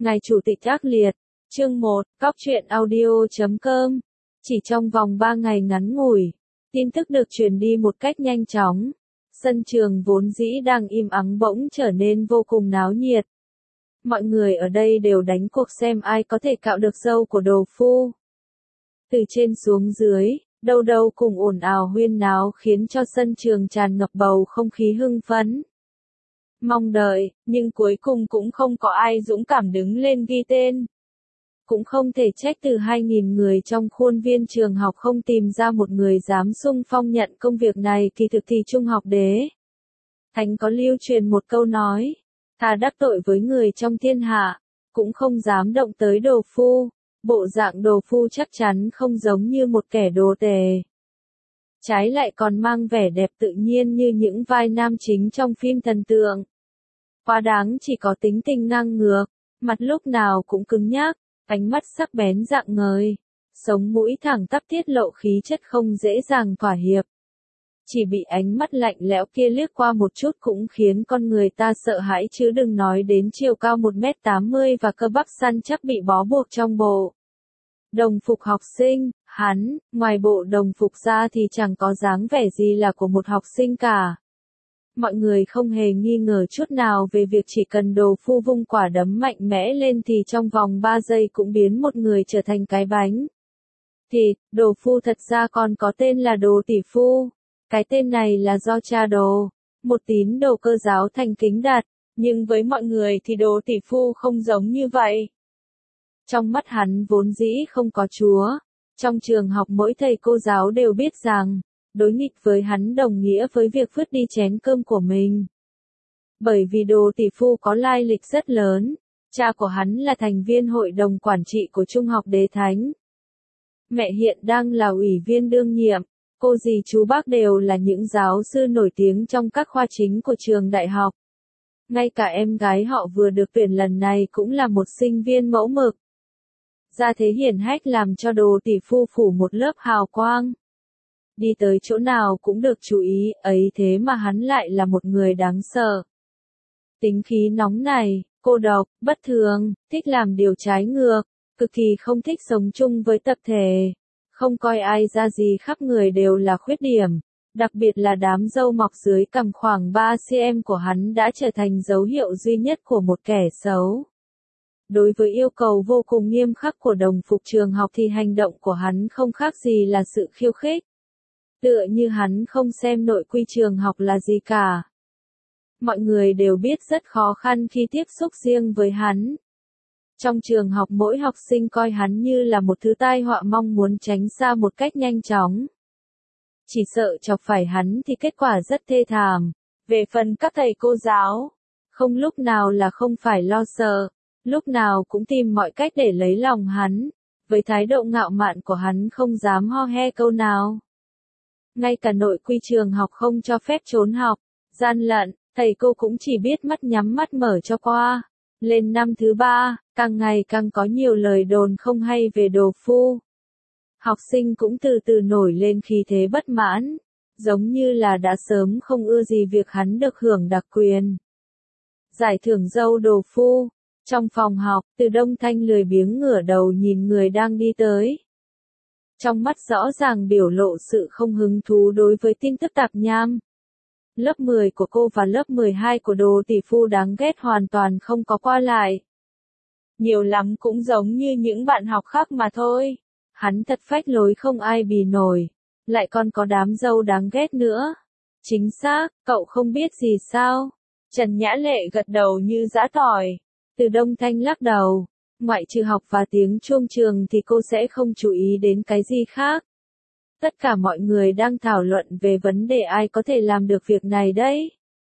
Ngài Chủ tịch ác liệt. Chương 1, Cóc truyện audio.com. Chỉ trong vòng 3 ngày ngắn ngủi, tin tức được truyền đi một cách nhanh chóng. Sân trường vốn dĩ đang im ắng bỗng trở nên vô cùng náo nhiệt. Mọi người ở đây đều đánh cuộc xem ai có thể cạo được râu của đồ phu. Từ trên xuống dưới, đâu đâu cùng ồn ào huyên náo khiến cho sân trường tràn ngập bầu không khí hưng phấn. Mong đợi, nhưng cuối cùng cũng không có ai dũng cảm đứng lên ghi tên. Cũng không thể trách từ 2.000 người trong khuôn viên trường học không tìm ra một người dám xung phong nhận công việc này. Kỳ thực thì Trung học Đế Thánh có lưu truyền một câu nói, thà đắc tội với người trong thiên hạ, cũng không dám động tới đồ phu. Bộ dạng đồ phu chắc chắn không giống như một kẻ đồ tể. Trái lại còn mang vẻ đẹp tự nhiên như những vai nam chính trong phim thần tượng. Quá đáng chỉ có tính tình ngang ngược, mặt lúc nào cũng cứng nhắc, ánh mắt sắc bén rạng ngời, sống mũi thẳng tắp tiết lộ khí chất không dễ dàng thỏa hiệp. Chỉ bị ánh mắt lạnh lẽo kia liếc qua một chút cũng khiến con người ta sợ hãi chứ đừng nói đến chiều cao 1m80 và cơ bắp săn chắc bị bó buộc trong bộ đồng phục học sinh. Hắn, ngoài bộ đồng phục ra thì chẳng có dáng vẻ gì là của một học sinh cả. Mọi người không hề nghi ngờ chút nào về việc chỉ cần đồ phu vung quả đấm mạnh mẽ lên thì trong vòng 3 giây cũng biến một người trở thành cái bánh thịt. Đồ phu thật ra còn có tên là Đồ Tỷ Phu. Cái tên này là do cha Đồ, một tín đồ Cơ giáo thành kính đặt, nhưng với mọi người thì Đồ Tỷ Phu không giống như vậy. Trong mắt hắn vốn dĩ không có Chúa. Trong trường học mỗi thầy cô giáo đều biết rằng, đối nghịch với hắn đồng nghĩa với việc vứt đi chén cơm của mình. Bởi vì Đồ Tỷ Phu có lai lịch rất lớn, cha của hắn là thành viên hội đồng quản trị của Trung học Đế Thánh. Mẹ hiện đang là ủy viên đương nhiệm, cô dì chú bác đều là những giáo sư nổi tiếng trong các khoa chính của trường đại học. Ngay cả em gái họ vừa được tuyển lần này cũng là một sinh viên mẫu mực. Gia thế hiển hách làm cho Đồ Tỷ Phu phủ một lớp hào quang. Đi tới chỗ nào cũng được chú ý, ấy thế mà hắn lại là một người đáng sợ. Tính khí nóng này, cô độc, bất thường, thích làm điều trái ngược, cực kỳ không thích sống chung với tập thể, không coi ai ra gì khắp người đều là khuyết điểm, đặc biệt là đám râu mọc dưới cằm khoảng 3 cm của hắn đã trở thành dấu hiệu duy nhất của một kẻ xấu. Đối với yêu cầu vô cùng nghiêm khắc của đồng phục trường học thì hành động của hắn không khác gì là sự khiêu khích. Tựa như hắn không xem nội quy trường học là gì cả. Mọi người đều biết rất khó khăn khi tiếp xúc riêng với hắn. Trong trường học mỗi học sinh coi hắn như là một thứ tai họa mong muốn tránh xa một cách nhanh chóng. Chỉ sợ chọc phải hắn thì kết quả rất thê thảm. Về phần các thầy cô giáo, không lúc nào là không phải lo sợ, lúc nào cũng tìm mọi cách để lấy lòng hắn. Với thái độ ngạo mạn của hắn không dám ho he câu nào. Ngay cả nội quy trường học không cho phép trốn học, gian lận, thầy cô cũng chỉ biết mắt nhắm mắt mở cho qua. Lên năm thứ 3, càng ngày càng có nhiều lời đồn không hay về đồ phu. Học sinh cũng từ từ nổi lên khí thế bất mãn, giống như là đã sớm không ưa gì việc hắn được hưởng đặc quyền. Giải thưởng dâu đồ phu. Trong phòng học, Từ Đông Thanh lười biếng ngửa đầu nhìn người đang đi tới. Trong mắt rõ ràng biểu lộ sự không hứng thú đối với tin tức tạp nham. Lớp 10 của cô và lớp 12 của Đồ Tỷ Phu đáng ghét hoàn toàn không có qua lại. Nhiều lắm cũng giống như những bạn học khác mà thôi. Hắn thật phách lối không ai bì nổi. Lại còn có đám dâu đáng ghét nữa. Chính xác, cậu không biết gì sao? Trần Nhã Lệ gật đầu như giã tỏi. Từ Đông Thanh lắc đầu. Ngoại trừ học và tiếng chuông trường thì cô sẽ không chú ý đến cái gì khác. Tất cả mọi người đang thảo luận về vấn đề ai có thể làm được việc này đấy.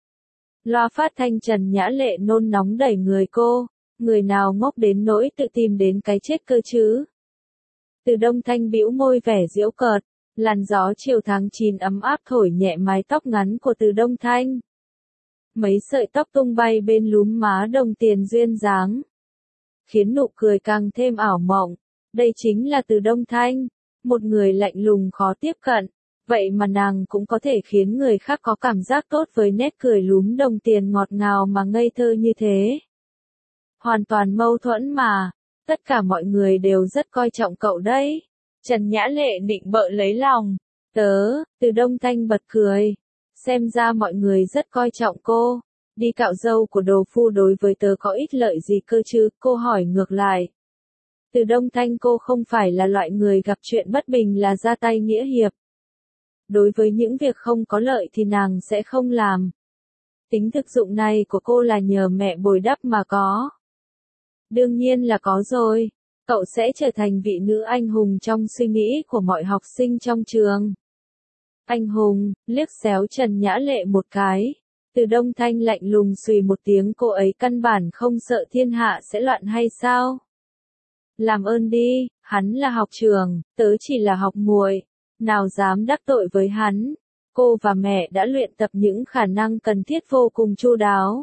Loa phát thanh Trần Nhã Lệ nôn nóng đẩy người cô. Người nào ngốc đến nỗi tự tìm đến cái chết cơ chứ. Từ Đông Thanh bĩu môi vẻ giễu cợt. Làn gió chiều tháng 9 ấm áp thổi nhẹ mái tóc ngắn của Từ Đông Thanh. Mấy sợi tóc tung bay bên lúm má đồng tiền duyên dáng, khiến nụ cười càng thêm ảo mộng. Đây chính là Từ Đông Thanh, một người lạnh lùng khó tiếp cận, vậy mà nàng cũng có thể khiến người khác có cảm giác tốt với nét cười lúm đồng tiền ngọt ngào mà ngây thơ như thế. hoàn toàn mâu thuẫn mà. Tất cả mọi người đều rất coi trọng cậu đấy. Trần Nhã Lệ nịnh bợ lấy lòng. Từ Đông Thanh bật cười. Xem ra mọi người rất coi trọng cô. Đi cạo râu của đồ phu đối với tớ có ích lợi gì cơ chứ, cô hỏi ngược lại. Từ Đông Thanh cô không phải là loại người gặp chuyện bất bình là ra tay nghĩa hiệp. Đối với những việc không có lợi thì nàng sẽ không làm. Tính thực dụng này của cô là nhờ mẹ bồi đắp mà có. Đương nhiên là có rồi. Cậu sẽ trở thành vị nữ anh hùng trong suy nghĩ của mọi học sinh trong trường. Anh hùng, liếc xéo Trần Nhã Lệ một cái. Từ Đông Thanh lạnh lùng xùy một tiếng, cô ấy căn bản không sợ thiên hạ sẽ loạn hay sao? Làm ơn đi, hắn là học trưởng, tớ chỉ là học muội, nào dám đắc tội với hắn. Cô và mẹ đã luyện tập những khả năng cần thiết vô cùng chu đáo.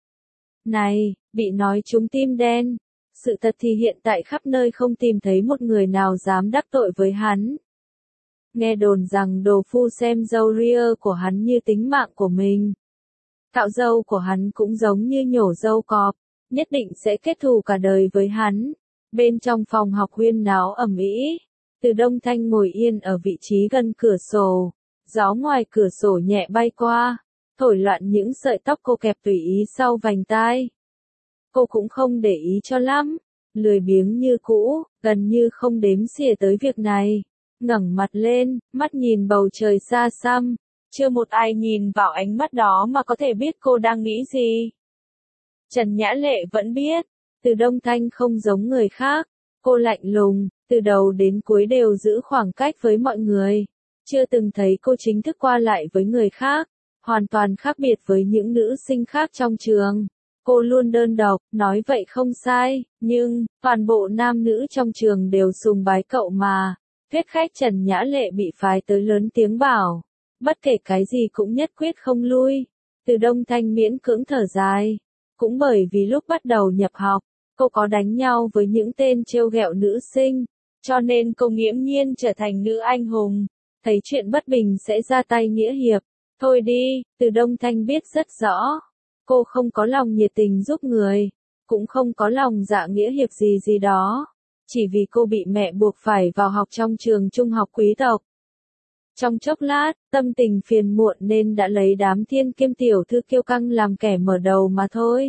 Này, bị nói trúng tim đen. Sự thật thì hiện tại khắp nơi không tìm thấy một người nào dám đắc tội với hắn. Nghe đồn rằng đồ phu xem râu ria của hắn như tính mạng của mình. Cạo râu của hắn cũng giống như nhổ râu cọp, nhất định sẽ kết thù cả đời với hắn. Bên trong phòng học huyên náo ầm ĩ. Từ Đông Thanh ngồi yên ở vị trí gần cửa sổ. Gió ngoài cửa sổ nhẹ bay qua, thổi loạn những sợi tóc cô kẹp tùy ý sau vành tai. Cô cũng không để ý cho lắm, lười biếng như cũ, gần như không đếm xỉa tới việc này. Ngẩng mặt lên, mắt nhìn bầu trời xa xăm. Chưa một ai nhìn vào ánh mắt đó mà có thể biết cô đang nghĩ gì. Trần Nhã Lệ vẫn biết, Từ Đông Thanh không giống người khác. Cô lạnh lùng, từ đầu đến cuối đều giữ khoảng cách với mọi người. Chưa từng thấy cô chính thức qua lại với người khác. Hoàn toàn khác biệt với những nữ sinh khác trong trường. Cô luôn đơn độc, nói vậy không sai, nhưng, toàn bộ nam nữ trong trường đều sùng bái cậu mà. Thuyết khách Trần Nhã Lệ bị phái tới lớn tiếng bảo. Bất kể cái gì cũng nhất quyết không lui. Từ Đông Thanh miễn cưỡng thở dài. Cũng bởi vì lúc bắt đầu nhập học, cô có đánh nhau với những tên trêu ghẹo nữ sinh. Cho nên cô nghiễm nhiên trở thành nữ anh hùng. Thấy chuyện bất bình sẽ ra tay nghĩa hiệp. Thôi đi, Từ Đông Thanh biết rất rõ. Cô không có lòng nhiệt tình giúp người. Cũng không có lòng dạ nghĩa hiệp gì gì đó. Chỉ vì cô bị mẹ buộc phải vào học trong trường trung học quý tộc. Trong chốc lát, tâm tình phiền muộn nên đã lấy đám thiên kiêm tiểu thư kiêu căng làm kẻ mở đầu mà thôi.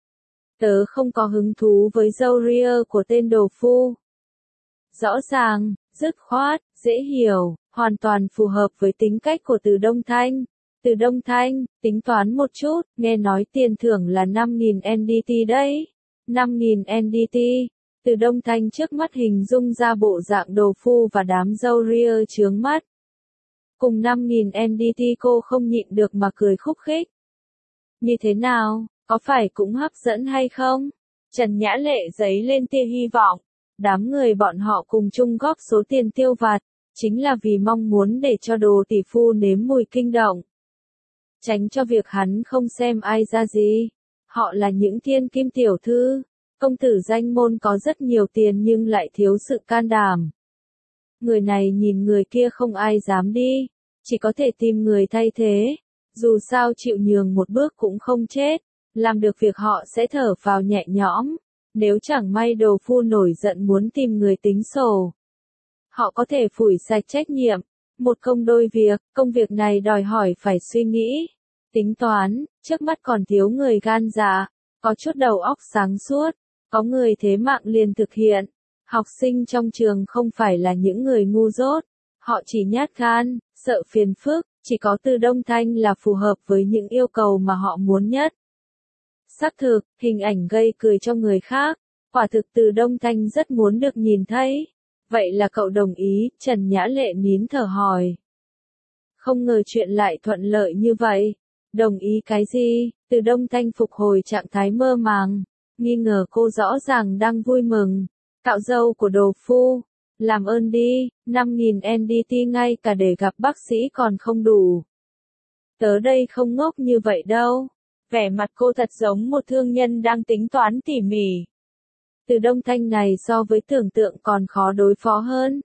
Tớ không có hứng thú với râu ria của tên đồ phu. Rõ ràng, dứt khoát, dễ hiểu, hoàn toàn phù hợp với tính cách của Từ Đông Thanh. Từ Đông Thanh, tính toán một chút, nghe nói tiền thưởng là 5.000 NDT đấy. 5.000 NDT. Từ Đông Thanh trước mắt hình dung ra bộ dạng đồ phu và đám râu ria chướng mắt. Cùng 5.000 NDT cô không nhịn được mà cười khúc khích. Như thế nào, có phải cũng hấp dẫn hay không? Trần Nhã Lệ giấy lên tia hy vọng. Đám người bọn họ cùng chung góp số tiền tiêu vặt, chính là vì mong muốn để cho đồ tỷ phu nếm mùi kinh động. Tránh cho việc hắn không xem ai ra gì. Họ là những thiên kim tiểu thư. Công tử danh môn có rất nhiều tiền nhưng lại thiếu sự can đảm. Người này nhìn người kia không ai dám đi. Chỉ có thể tìm người thay thế. Dù sao chịu nhường một bước cũng không chết. Làm được việc họ sẽ thở phào nhẹ nhõm. Nếu chẳng may đồ phu nổi giận muốn tìm người tính sổ. Họ có thể phủi sạch trách nhiệm. Một công đôi việc, công việc này đòi hỏi phải suy nghĩ. Tính toán, trước mắt còn thiếu người gan dạ. Có chút đầu óc sáng suốt. Có người thế mạng liền thực hiện. Học sinh trong trường không phải là những người ngu dốt. Họ chỉ nhát gan, sợ phiền phức. Chỉ có Từ Đông Thanh là phù hợp với những yêu cầu mà họ muốn nhất. Xác thực, hình ảnh gây cười cho người khác. Quả thực Từ Đông Thanh rất muốn được nhìn thấy. Vậy là cậu đồng ý, Trần Nhã Lệ nín thở hỏi. Không ngờ chuyện lại thuận lợi như vậy. Đồng ý cái gì? Từ Đông Thanh phục hồi trạng thái mơ màng. Nghi ngờ cô rõ ràng đang vui mừng. Cạo râu của đồ phu. Làm ơn đi, 5.000 NDT ngay cả để gặp bác sĩ còn không đủ. Tớ đây không ngốc như vậy đâu. Vẻ mặt cô thật giống một thương nhân đang tính toán tỉ mỉ. Từ Đông Thanh này so với tưởng tượng còn khó đối phó hơn.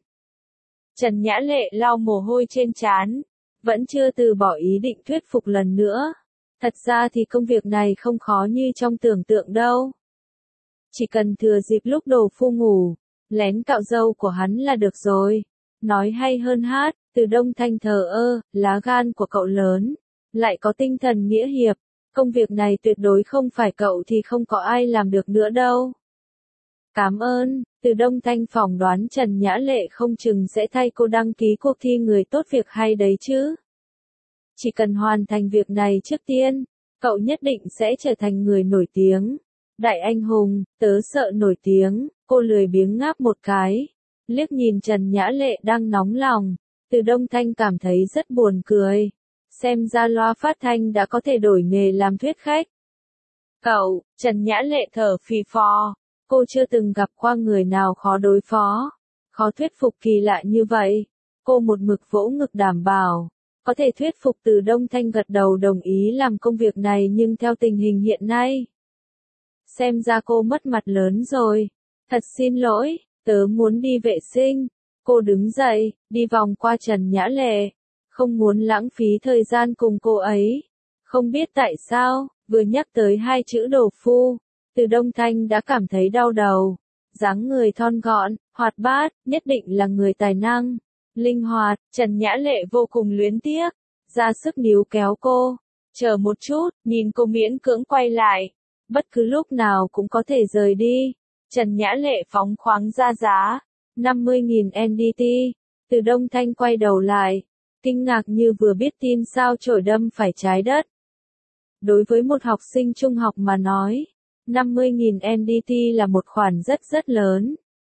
Trần Nhã Lệ lau mồ hôi trên trán. Vẫn chưa từ bỏ ý định thuyết phục lần nữa. Thật ra thì công việc này không khó như trong tưởng tượng đâu. Chỉ cần thừa dịp lúc đồ phu ngủ, lén cạo râu của hắn là được rồi. Nói hay hơn hát, Từ Đông Thanh thờ ơ, lá gan của cậu lớn, lại có tinh thần nghĩa hiệp. Công việc này tuyệt đối không phải cậu thì không có ai làm được nữa đâu. Cảm ơn, Từ Đông Thanh phỏng đoán Trần Nhã Lệ không chừng sẽ thay cô đăng ký cuộc thi người tốt việc hay đấy chứ. Chỉ cần hoàn thành việc này trước tiên, cậu nhất định sẽ trở thành người nổi tiếng. Đại anh hùng, tớ sợ nổi tiếng, cô lười biếng ngáp một cái. Liếc nhìn Trần Nhã Lệ đang nóng lòng, Từ Đông Thanh cảm thấy rất buồn cười. Xem ra loa phát thanh đã có thể đổi nghề làm thuyết khách. Cậu, Trần Nhã Lệ thở phì phò. Cô chưa từng gặp qua người nào khó đối phó, khó thuyết phục kỳ lạ như vậy. Cô một mực vỗ ngực đảm bảo, có thể thuyết phục Từ Đông Thanh gật đầu đồng ý làm công việc này, nhưng theo tình hình hiện nay, xem ra cô mất mặt lớn rồi. Thật xin lỗi, tớ muốn đi vệ sinh. Cô đứng dậy, đi vòng qua Trần Nhã Lệ, không muốn lãng phí thời gian cùng cô ấy. Không biết tại sao, vừa nhắc tới hai chữ đồ phu, Từ Đông Thanh đã cảm thấy đau đầu. Dáng người thon gọn, hoạt bát, nhất định là người tài năng, linh hoạt. Trần Nhã Lệ vô cùng luyến tiếc, ra sức níu kéo cô. Chờ một chút, nhìn cô miễn cưỡng quay lại. Bất cứ lúc nào cũng có thể rời đi. Trần Nhã Lệ phóng khoáng ra giá 50.000 NDT. Từ Đông Thanh quay đầu lại, kinh ngạc như vừa biết tin sao chổi đâm phải trái đất. Đối với một học sinh trung học mà nói, 50.000 NDT là một khoản rất lớn.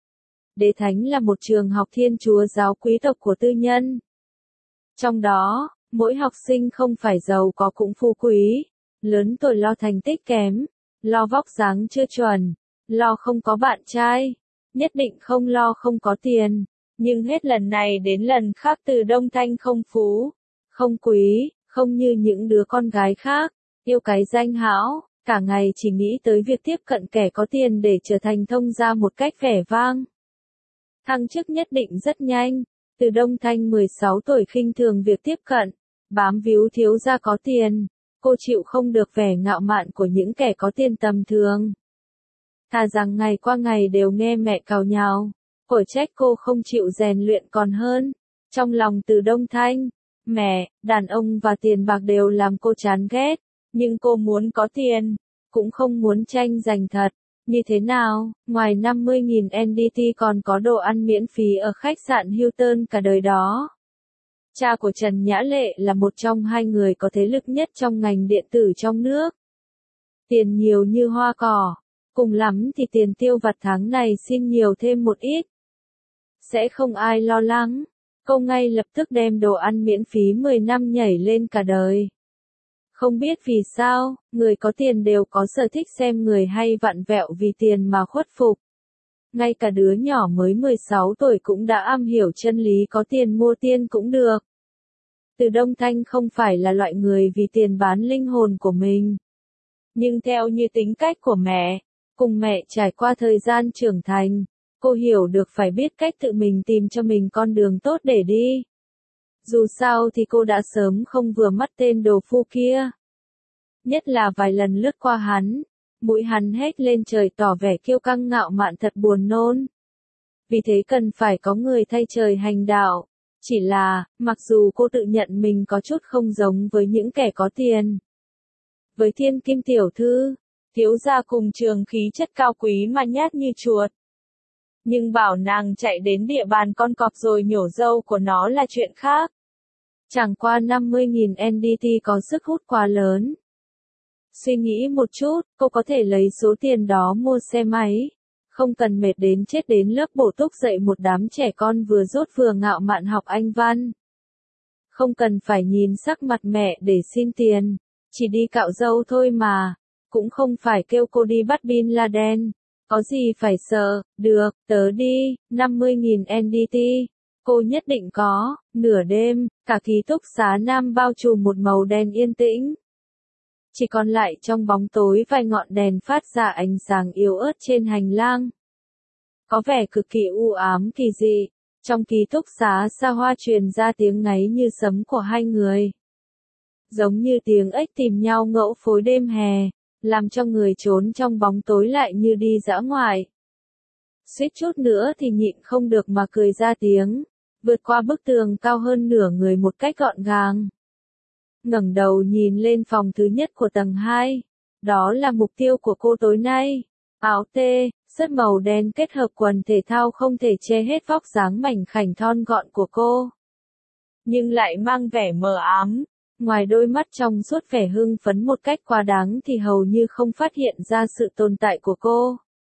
Đế Thánh là một trường học thiên chúa giáo quý tộc của tư nhân. Trong đó, mỗi học sinh không phải giàu có cũng phú quý, lớn tuổi lo thành tích kém, lo vóc dáng chưa chuẩn, lo không có bạn trai, nhất định không lo không có tiền. Nhưng hết lần này đến lần khác Từ Đông Thanh không phú, không quý, không như những đứa con gái khác, yêu cái danh hão, cả ngày chỉ nghĩ tới việc tiếp cận kẻ có tiền để trở thành thông gia một cách vẻ vang. Thăng chức nhất định rất nhanh. Từ Đông Thanh 16 tuổi khinh thường việc tiếp cận, bám víu thiếu gia có tiền. Cô chịu không được vẻ ngạo mạn của những kẻ có tiền tầm thường. Thà rằng ngày qua ngày đều nghe mẹ càu nhàu, cổ trách cô không chịu rèn luyện còn hơn. Trong lòng Từ Đông Thanh, mẹ, đàn ông và tiền bạc đều làm cô chán ghét, nhưng cô muốn có tiền, cũng không muốn tranh giành thật. Như thế nào, ngoài 50.000 NDT còn có đồ ăn miễn phí ở khách sạn Hilton cả đời đó. Cha của Trần Nhã Lệ là một trong hai người có thế lực nhất trong ngành điện tử trong nước. Tiền nhiều như hoa cỏ, cùng lắm thì tiền tiêu vặt tháng này xin nhiều thêm một ít. Sẽ không ai lo lắng, cô ngay lập tức đem đồ ăn miễn phí 10 năm nhảy lên cả đời. Không biết vì sao, người có tiền đều có sở thích xem người hay vặn vẹo vì tiền mà khuất phục. Ngay cả đứa nhỏ mới 16 tuổi cũng đã am hiểu chân lý có tiền mua tiên cũng được. Từ Đông Thanh không phải là loại người vì tiền bán linh hồn của mình. Nhưng theo như tính cách của mẹ, cùng mẹ trải qua thời gian trưởng thành, cô hiểu được phải biết cách tự mình tìm cho mình con đường tốt để đi. Dù sao thì cô đã sớm không vừa mắt tên đồ phu kia. Nhất là vài lần lướt qua hắn, mũi hắn hét lên trời tỏ vẻ kiêu căng ngạo mạn thật buồn nôn. Vì thế cần phải có người thay trời hành đạo. Chỉ là, mặc dù cô tự nhận mình có chút không giống với những kẻ có tiền. Với Thiên Kim tiểu thư, thiếu gia cùng trường khí chất cao quý mà nhát như chuột. Nhưng bảo nàng chạy đến địa bàn con cọp rồi nhổ râu của nó là chuyện khác. Chẳng qua 50.000 NDT có sức hút quá lớn. Suy nghĩ một chút, cô có thể lấy số tiền đó mua xe máy. Không cần mệt đến chết đến lớp bổ túc dạy một đám trẻ con vừa dốt vừa ngạo mạn học Anh văn. Không cần phải nhìn sắc mặt mẹ để xin tiền. Chỉ đi cạo râu thôi mà. Cũng không phải kêu cô đi bắt Bin Laden. Có gì phải sợ, được, tớ đi, 50.000 NDT. Cô nhất định có. Nửa đêm, cả ký túc xá Nam bao trùm một màu đen yên tĩnh. Chỉ còn lại trong bóng tối vài ngọn đèn phát ra ánh sáng yếu ớt trên hành lang. Có vẻ cực kỳ u ám kỳ dị. Trong ký túc xá xa hoa truyền ra tiếng ngáy như sấm của hai người. Giống như tiếng ếch tìm nhau ngẫu phối đêm hè. làm cho người trốn trong bóng tối lại như đi dã ngoại. Suýt chút nữa thì nhịn không được mà cười ra tiếng, vượt qua bức tường cao hơn nửa người một cách gọn gàng. Ngẩng đầu nhìn lên phòng thứ nhất của tầng 2, đó là mục tiêu của cô tối nay. Áo tê, sớt màu đen kết hợp quần thể thao không thể che hết vóc dáng mảnh khảnh thon gọn của cô, nhưng lại mang vẻ mờ ám. Ngoài đôi mắt trong suốt vẻ hưng phấn một cách quá đáng thì hầu như không phát hiện ra sự tồn tại của cô.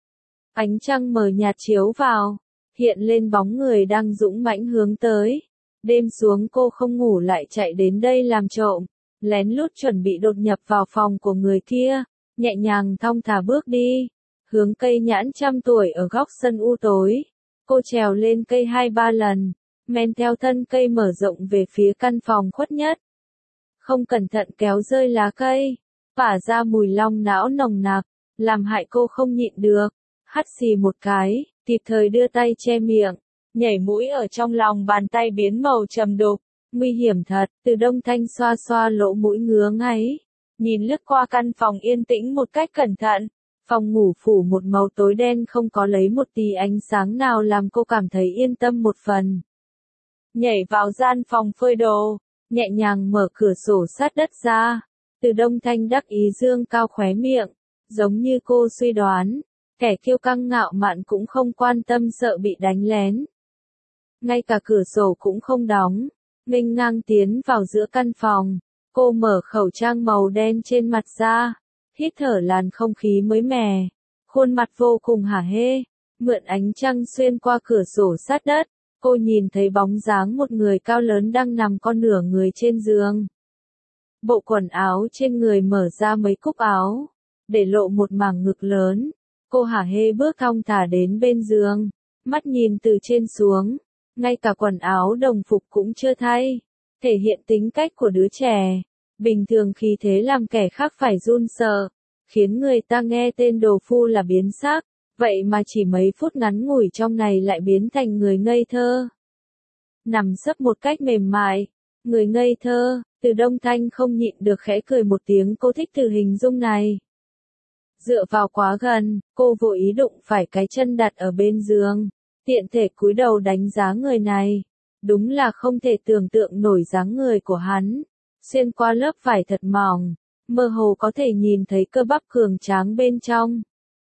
Ánh trăng mờ nhạt chiếu vào, hiện lên bóng người đang dũng mãnh hướng tới. Đêm xuống cô không ngủ lại chạy đến đây làm trộm, lén lút chuẩn bị đột nhập vào phòng của người kia, nhẹ nhàng thong thả bước đi, hướng cây nhãn trăm tuổi ở góc sân u tối. Cô trèo lên cây 2-3 lần, men theo thân cây mở rộng về phía căn phòng khuất nhất. Không cẩn thận kéo rơi lá cây, phả ra mùi long não nồng nặc, làm hại cô không nhịn được, hắt xì một cái, kịp thời đưa tay che miệng, nhảy mũi ở trong lòng bàn tay biến màu trầm đục, nguy hiểm thật. Từ Đông Thanh xoa xoa lỗ mũi ngứa ngáy, nhìn lướt qua căn phòng yên tĩnh một cách cẩn thận. Phòng ngủ phủ một màu tối đen không có lấy một tí ánh sáng nào làm cô cảm thấy yên tâm một phần. Nhảy vào gian phòng phơi đồ, nhẹ nhàng mở cửa sổ sát đất ra. Từ Đông Thanh đắc ý dương cao khóe miệng, giống như cô suy đoán, kẻ kiêu căng ngạo mạn cũng không quan tâm sợ bị đánh lén. Ngay cả cửa sổ cũng không đóng, nghênh ngang tiến vào giữa căn phòng, cô mở khẩu trang màu đen trên mặt ra, hít thở làn không khí mới mẻ, khuôn mặt vô cùng hả hê, mượn ánh trăng xuyên qua cửa sổ sát đất, cô nhìn thấy bóng dáng một người cao lớn đang nằm con nửa người trên giường. Bộ quần áo trên người mở ra mấy cúc áo, để lộ một mảng ngực lớn. Cô hả hê bước thong thả đến bên giường, mắt nhìn từ trên xuống, ngay cả quần áo đồng phục cũng chưa thay, thể hiện tính cách của đứa trẻ. Bình thường khí thế làm kẻ khác phải run sợ, khiến người ta nghe tên đồ phu là biến sắc, vậy mà chỉ mấy phút ngắn ngủi trong này lại biến thành người ngây thơ. Nằm sấp một cách mềm mại, người ngây thơ, Từ Đông Thanh không nhịn được khẽ cười một tiếng, cô thích từ hình dung này. Dựa vào quá gần, cô vô ý đụng phải cái chân đặt ở bên giường, tiện thể cúi đầu đánh giá người này. Đúng là không thể tưởng tượng nổi dáng người của hắn. Xuyên qua lớp vải thật mỏng, mơ hồ có thể nhìn thấy cơ bắp cường tráng bên trong.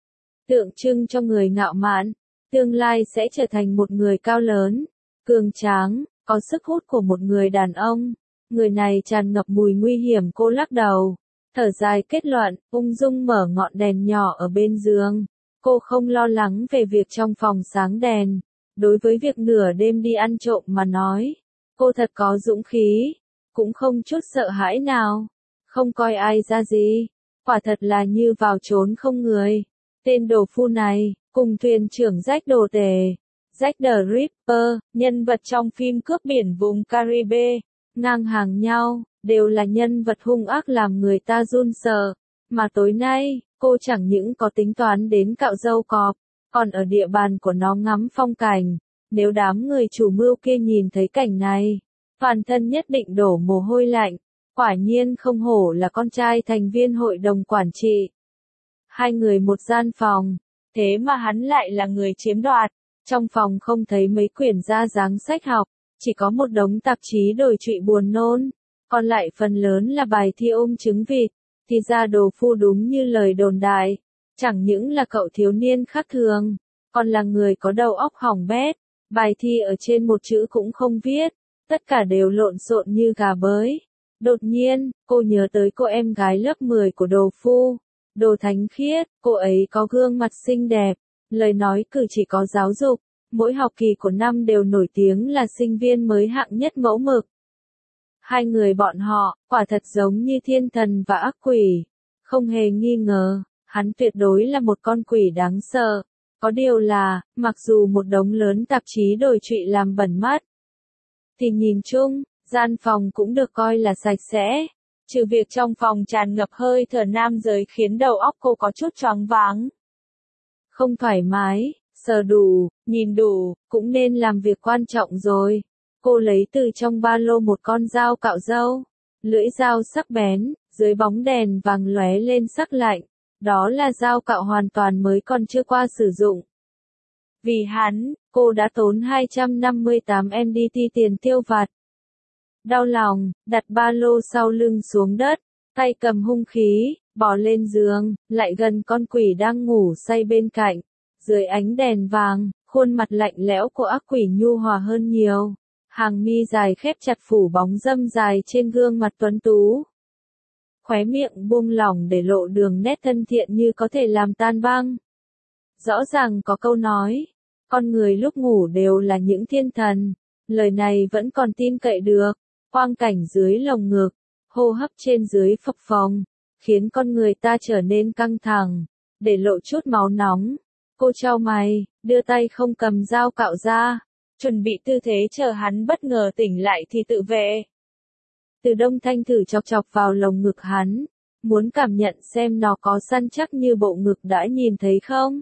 Tượng trưng cho người ngạo mạn, tương lai sẽ trở thành một người cao lớn, cường tráng, có sức hút của một người đàn ông. Người này tràn ngập mùi nguy hiểm, cô lắc đầu, thở dài kết luận, ung dung mở ngọn đèn nhỏ ở bên giường. Cô không lo lắng về việc trong phòng sáng đèn. Đối với việc nửa đêm đi ăn trộm mà nói, cô thật có dũng khí, cũng không chút sợ hãi nào, không coi ai ra gì, quả thật là như vào trốn không người. Tên đồ phu này, cùng thuyền trưởng Jack đồ tể, Jack the Ripper, nhân vật trong phim cướp biển vùng Caribe, ngang hàng nhau, đều là nhân vật hung ác làm người ta run sợ. Mà tối nay, cô chẳng những có tính toán đến cạo râu cọp, còn ở địa bàn của nó ngắm phong cảnh. Nếu đám người chủ mưu kia nhìn thấy cảnh này, toàn thân nhất định đổ mồ hôi lạnh. Quả nhiên không hổ là con trai thành viên hội đồng quản trị. Hai người một gian phòng, thế mà hắn lại là người chiếm đoạt. Trong phòng không thấy mấy quyển da dáng sách học, chỉ có một đống tạp chí đồi trụy buồn nôn, còn lại phần lớn là bài thi ôm trứng vịt. Thì ra đồ phu đúng như lời đồn đại, chẳng những là cậu thiếu niên khác thường, còn là người có đầu óc hỏng bét. Bài thi ở trên một chữ cũng không viết, tất cả đều lộn xộn như gà bới. Đột nhiên, cô nhớ tới cô em gái lớp 10 của đồ phu, Đồ Thánh Khiết. Cô ấy có gương mặt xinh đẹp, lời nói cử chỉ có giáo dục, mỗi học kỳ của năm đều nổi tiếng là sinh viên mới hạng nhất mẫu mực. Hai người bọn họ, quả thật giống như thiên thần và ác quỷ. Không hề nghi ngờ, hắn tuyệt đối là một con quỷ đáng sợ. Có điều là, mặc dù một đống lớn tạp chí đồi trụy làm bẩn mắt, thì nhìn chung, gian phòng cũng được coi là sạch sẽ. Trừ việc trong phòng tràn ngập hơi thở nam giới khiến đầu óc cô có chút choáng váng. Không thoải mái, sờ đủ, nhìn đủ, cũng nên làm việc quan trọng rồi. Cô lấy từ trong ba lô một con dao cạo râu. Lưỡi dao sắc bén, dưới bóng đèn vàng lóe lên sắc lạnh. Đó là dao cạo hoàn toàn mới còn chưa qua sử dụng. Vì hắn, cô đã tốn 258 NDT tiền tiêu vặt. Đau lòng, đặt ba lô sau lưng xuống đất, tay cầm hung khí, bò lên giường, lại gần con quỷ đang ngủ say bên cạnh. Dưới ánh đèn vàng, khuôn mặt lạnh lẽo của ác quỷ nhu hòa hơn nhiều. Hàng mi dài khép chặt phủ bóng râm dài trên gương mặt tuấn tú. Khóe miệng buông lỏng để lộ đường nét thân thiện như có thể làm tan băng. Rõ ràng có câu nói, con người lúc ngủ đều là những thiên thần. Lời này vẫn còn tin cậy được. Quang cảnh dưới lồng ngực, hô hấp trên dưới phập phồng, khiến con người ta trở nên căng thẳng, để lộ chút máu nóng. Cô chau mày, đưa tay không cầm dao cạo ra, chuẩn bị tư thế chờ hắn bất ngờ tỉnh lại thì tự vệ. Từ Đông Thanh thử chọc chọc vào lồng ngực hắn, muốn cảm nhận xem nó có săn chắc như bộ ngực đã nhìn thấy không.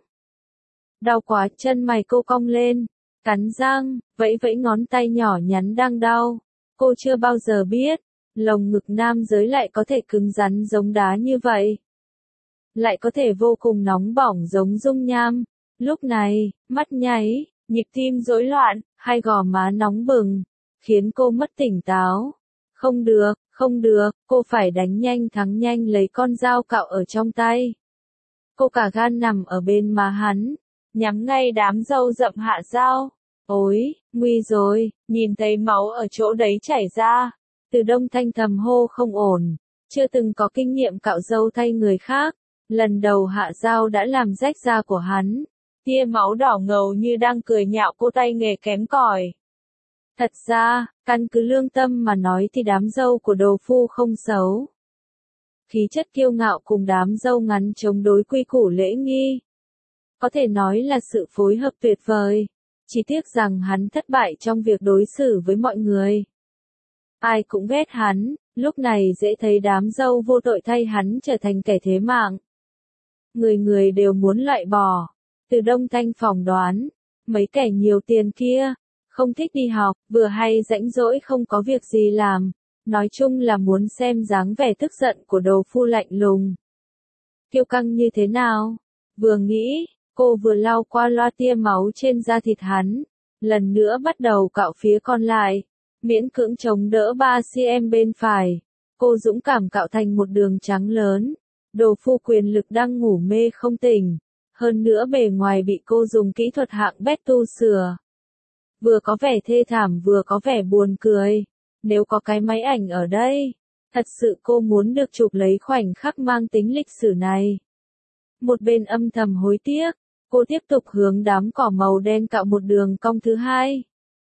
Đau quá, chân mày cô cong lên, cắn răng, vẫy vẫy ngón tay nhỏ nhắn đang đau. Cô chưa bao giờ biết, lồng ngực nam giới lại có thể cứng rắn giống đá như vậy. Lại có thể vô cùng nóng bỏng giống dung nham. Lúc này, mắt nháy, nhịp tim rối loạn, hai gò má nóng bừng, khiến cô mất tỉnh táo. Không được, không được, cô phải đánh nhanh thắng nhanh lấy con dao cạo ở trong tay. Cô cả gan nằm ở bên má hắn, nhắm ngay đám râu rậm hạ dao. Ôi, nguy rồi, nhìn thấy máu ở chỗ đấy chảy ra. Từ Đông Thanh thầm hô không ổn, chưa từng có kinh nghiệm cạo râu thay người khác. Lần đầu hạ dao đã làm rách da của hắn. Tia máu đỏ ngầu như đang cười nhạo cô tay nghề kém cỏi. Thật ra, căn cứ lương tâm mà nói thì đám râu của đồ phu không xấu. Khí chất kiêu ngạo cùng đám râu ngắn chống đối quy củ lễ nghi. Có thể nói là sự phối hợp tuyệt vời. Chỉ tiếc rằng hắn thất bại trong việc đối xử với mọi người. Ai cũng ghét hắn, lúc này dễ thấy đám râu vô tội thay hắn trở thành kẻ thế mạng. Người người đều muốn loại bỏ. Từ Đông Thanh phỏng đoán, mấy kẻ nhiều tiền kia, không thích đi học, vừa hay rãnh rỗi không có việc gì làm. Nói chung là muốn xem dáng vẻ tức giận của đồ phu lạnh lùng. Kiêu căng như thế nào? Vừa nghĩ, cô vừa lau qua loa tia máu trên da thịt hắn. Lần nữa bắt đầu cạo phía còn lại. Miễn cưỡng chống đỡ 3cm bên phải. Cô dũng cảm cạo thành một đường trắng lớn. Đồ phu quyền lực đang ngủ mê không tỉnh. Hơn nữa bề ngoài bị cô dùng kỹ thuật hạng bét tu sửa. Vừa có vẻ thê thảm vừa có vẻ buồn cười. Nếu có cái máy ảnh ở đây, thật sự cô muốn được chụp lấy khoảnh khắc mang tính lịch sử này. Một bên âm thầm hối tiếc, cô tiếp tục hướng đám cỏ màu đen cạo một đường cong thứ hai.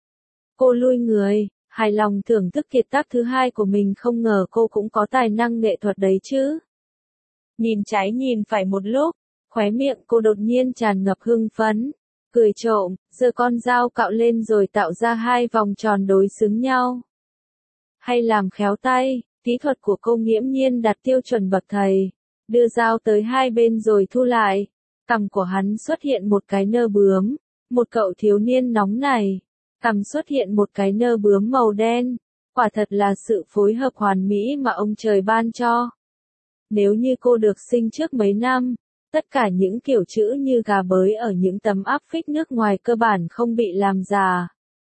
Cô lui người, hài lòng thưởng thức kiệt tác thứ hai của mình, không ngờ cô cũng có tài năng nghệ thuật đấy chứ. Nhìn trái nhìn phải một lúc, khóe miệng cô đột nhiên tràn ngập hưng phấn, cười trộm, giơ con dao cạo lên rồi tạo ra hai vòng tròn đối xứng nhau. Hay làm khéo tay, kỹ thuật của cô nghiễm nhiên đạt tiêu chuẩn bậc thầy. Đưa dao tới hai bên rồi thu lại. Cằm của hắn xuất hiện một cái nơ bướm. Một cậu thiếu niên nóng này. Cằm xuất hiện một cái nơ bướm màu đen. Quả thật là sự phối hợp hoàn mỹ mà ông trời ban cho. Nếu như cô được sinh trước mấy năm, tất cả những kiểu chữ như gà bới ở những tấm áp phích nước ngoài cơ bản không bị làm giả.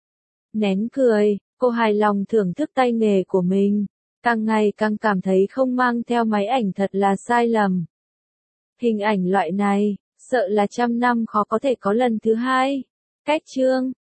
Nén cười, cô hài lòng thưởng thức tay nghề của mình. Càng ngày càng cảm thấy không mang theo máy ảnh thật là sai lầm. Hình ảnh loại này, sợ là trăm năm khó có thể có lần thứ hai. Cách chương